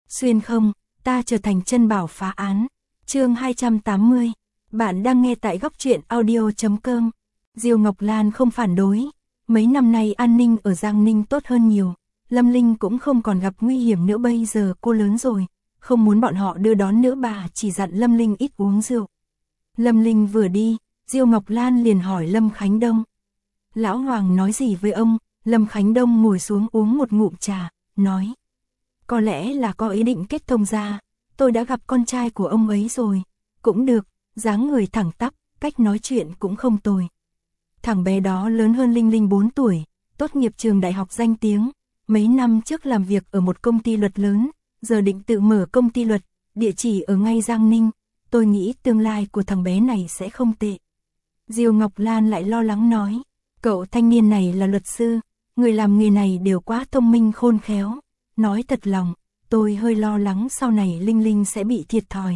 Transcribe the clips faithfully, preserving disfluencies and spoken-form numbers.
Xuyên không, ta trở thành chân bảo phá án. Chương hai trăm tám mươi. Bạn đang nghe tại góc truyện audio chấm com. Diêu Ngọc Lan không phản đối. Mấy năm nay an ninh ở Giang Ninh tốt hơn nhiều. Lâm Linh cũng không còn gặp nguy hiểm nữa, bây giờ cô lớn rồi. Không muốn bọn họ đưa đón nữa, bà chỉ dặn Lâm Linh ít uống rượu. Lâm Linh vừa đi, Diêu Ngọc Lan liền hỏi Lâm Khánh Đông. Lão Hoàng nói gì với ông? Lâm Khánh Đông ngồi xuống uống một ngụm trà, nói. Có lẽ là có ý định kết thông gia, tôi đã gặp con trai của ông ấy rồi. Cũng được, dáng người thẳng tắp, cách nói chuyện cũng không tồi. Thằng bé đó lớn hơn Linh Linh bốn tuổi, tốt nghiệp trường đại học danh tiếng. Mấy năm trước làm việc ở một công ty luật lớn, giờ định tự mở công ty luật, địa chỉ ở ngay Giang Ninh. Tôi nghĩ tương lai của thằng bé này sẽ không tệ. Diêu Ngọc Lan lại lo lắng nói, cậu thanh niên này là luật sư, người làm nghề này đều quá thông minh khôn khéo. Nói thật lòng, tôi hơi lo lắng sau này Linh Linh sẽ bị thiệt thòi.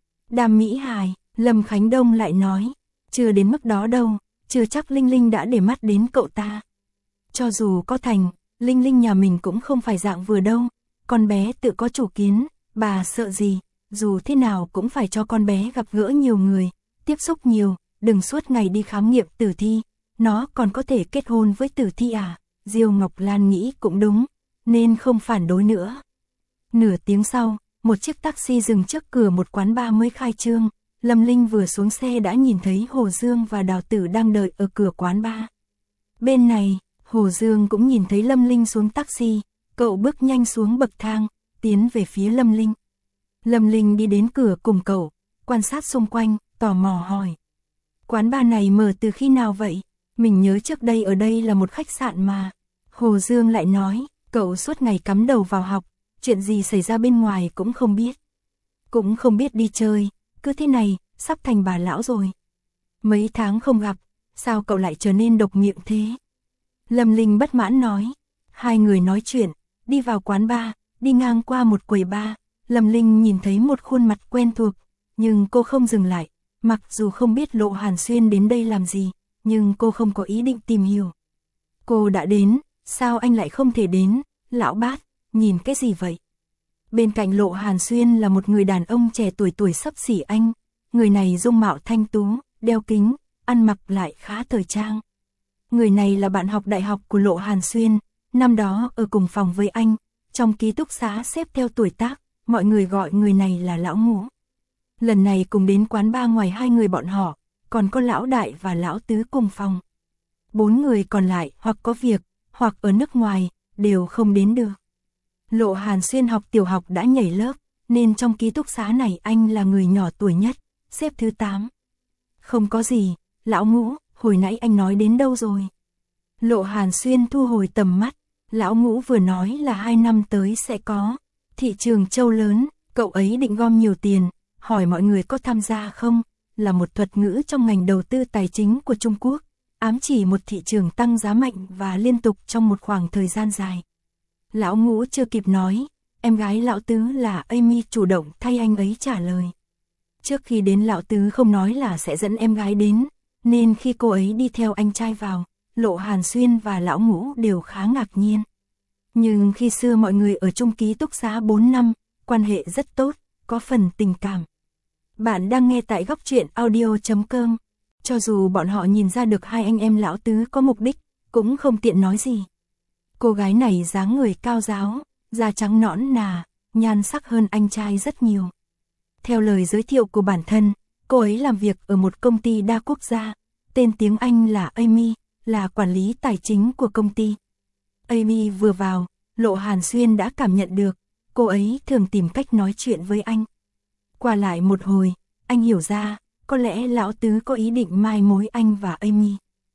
Đàm Mỹ Hài, Lâm Khánh Đông lại nói, chưa đến mức đó đâu, chưa chắc Linh Linh đã để mắt đến cậu ta. Cho dù có thành, Linh Linh nhà mình cũng không phải dạng vừa đâu, con bé tự có chủ kiến, bà sợ gì, dù thế nào cũng phải cho con bé gặp gỡ nhiều người, tiếp xúc nhiều, đừng suốt ngày đi khám nghiệm tử thi, nó còn có thể kết hôn với tử thi à. Diêu Ngọc Lan nghĩ cũng đúng, nên không phản đối nữa. Nửa tiếng sau, một chiếc taxi dừng trước cửa một quán bar mới khai trương. Lâm Linh vừa xuống xe đã nhìn thấy Hồ Dương và Đào Tử đang đợi ở cửa quán bar. Bên này, Hồ Dương cũng nhìn thấy Lâm Linh xuống taxi, cậu bước nhanh xuống bậc thang, tiến về phía Lâm Linh. Lâm Linh đi đến cửa cùng cậu, quan sát xung quanh, tò mò hỏi. Quán bar này mở từ khi nào vậy? Mình nhớ trước đây ở đây là một khách sạn mà. Hồ Dương lại nói, cậu suốt ngày cắm đầu vào học, chuyện gì xảy ra bên ngoài cũng không biết. Cũng không biết đi chơi, cứ thế này, sắp thành bà lão rồi. Mấy tháng không gặp, sao cậu lại trở nên độc miệng thế? Lâm Linh bất mãn nói. Hai người nói chuyện, đi vào quán bar, đi ngang qua một quầy bar. Lâm Linh nhìn thấy một khuôn mặt quen thuộc, nhưng cô không dừng lại. Mặc dù không biết Lộ Hàn Xuyên đến đây làm gì, nhưng cô không có ý định tìm hiểu. Cô đã đến, sao anh lại không thể đến? Lão Bát, nhìn cái gì vậy? Bên cạnh Lộ Hàn Xuyên là một người đàn ông trẻ tuổi tuổi xấp xỉ anh. Người này dung mạo thanh tú, đeo kính, ăn mặc lại khá thời trang. Người này là bạn học đại học của Lộ Hàn Xuyên, năm đó ở cùng phòng với anh, trong ký túc xá xếp theo tuổi tác, mọi người gọi người này là Lão Ngũ. Lần này cùng đến quán bar ngoài hai người bọn họ, còn có Lão Đại và Lão Tứ cùng phòng. Bốn người còn lại hoặc có việc, hoặc ở nước ngoài, đều không đến được. Lộ Hàn Xuyên học tiểu học đã nhảy lớp, nên trong ký túc xá này anh là người nhỏ tuổi nhất, xếp thứ tám. Không có gì, Lão Ngũ, hồi nãy anh nói đến đâu rồi? Lộ Hàn Xuyên thu hồi tầm mắt, Lão Ngũ vừa nói là hai năm tới sẽ có thị trường châu lớn, cậu ấy định gom nhiều tiền, hỏi mọi người có tham gia không, là một thuật ngữ trong ngành đầu tư tài chính của Trung Quốc, ám chỉ một thị trường tăng giá mạnh và liên tục trong một khoảng thời gian dài. Lão Ngũ chưa kịp nói, em gái Lão Tứ là Amy chủ động thay anh ấy trả lời. Trước khi đến Lão Tứ không nói là sẽ dẫn em gái đến, nên khi cô ấy đi theo anh trai vào, Lộ Hàn Xuyên và Lão Ngũ đều khá ngạc nhiên. Nhưng khi xưa mọi người ở chung ký túc xá bốn năm, quan hệ rất tốt, có phần tình cảm. Bạn đang nghe tại góc truyện audio chấm com. Cho dù bọn họ nhìn ra được hai anh em Lão Tứ có mục đích, cũng không tiện nói gì. Cô gái này dáng người cao ráo, da trắng nõn nà, nhan sắc hơn anh trai rất nhiều. Theo lời giới thiệu của bản thân, cô ấy làm việc ở một công ty đa quốc gia, tên tiếng Anh là Amy, là quản lý tài chính của công ty. Amy vừa vào, Lộ Hàn Xuyên đã cảm nhận được, cô ấy thường tìm cách nói chuyện với anh. Qua lại một hồi, anh hiểu ra, có lẽ Lão Tứ có ý định mai mối anh và Amy.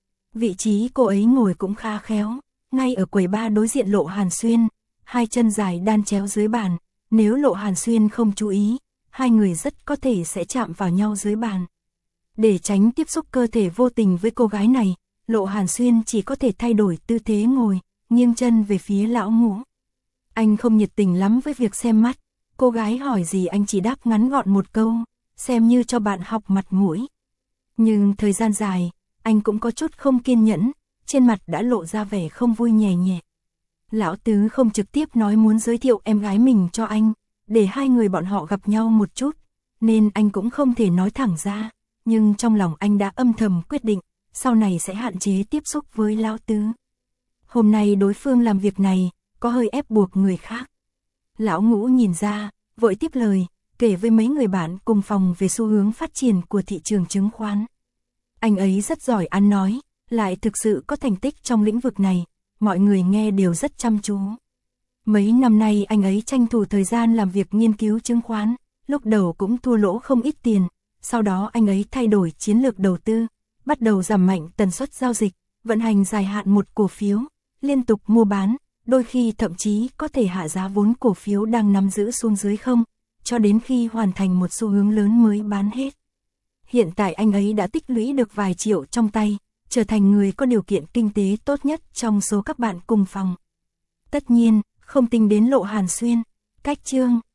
Vị trí cô ấy ngồi cũng khá khéo, ngay ở quầy bar đối diện Lộ Hàn Xuyên, hai chân dài đan chéo dưới bàn, nếu Lộ Hàn Xuyên không chú ý, hai người rất có thể sẽ chạm vào nhau dưới bàn. Để tránh tiếp xúc cơ thể vô tình với cô gái này, Lộ Hàn Xuyên chỉ có thể thay đổi tư thế ngồi, nghiêng chân về phía Lão Ngũ. Anh không nhiệt tình lắm với việc xem mắt, cô gái hỏi gì anh chỉ đáp ngắn gọn một câu, xem như cho bạn học mặt mũi. Nhưng thời gian dài, anh cũng có chút không kiên nhẫn, trên mặt đã lộ ra vẻ không vui nhè nhẹ. Lão Tứ không trực tiếp nói muốn giới thiệu em gái mình cho anh, để hai người bọn họ gặp nhau một chút, nên anh cũng không thể nói thẳng ra, nhưng trong lòng anh đã âm thầm quyết định, sau này sẽ hạn chế tiếp xúc với Lão Tứ. Hôm nay đối phương làm việc này, có hơi ép buộc người khác. Lão Ngũ nhìn ra, vội tiếp lời, kể với mấy người bạn cùng phòng về xu hướng phát triển của thị trường chứng khoán. Anh ấy rất giỏi ăn nói, lại thực sự có thành tích trong lĩnh vực này, mọi người nghe đều rất chăm chú. Mấy năm nay anh ấy tranh thủ thời gian làm việc nghiên cứu chứng khoán, lúc đầu cũng thua lỗ không ít tiền, sau đó anh ấy thay đổi chiến lược đầu tư, bắt đầu giảm mạnh tần suất giao dịch, vận hành dài hạn một cổ phiếu, liên tục mua bán, đôi khi thậm chí có thể hạ giá vốn cổ phiếu đang nắm giữ xuống dưới không, cho đến khi hoàn thành một xu hướng lớn mới bán hết. Hiện tại anh ấy đã tích lũy được vài triệu trong tay, trở thành người có điều kiện kinh tế tốt nhất trong số các bạn cùng phòng. Tất nhiên, không tính đến Lộ Hàn Xuyên, Cách Chương,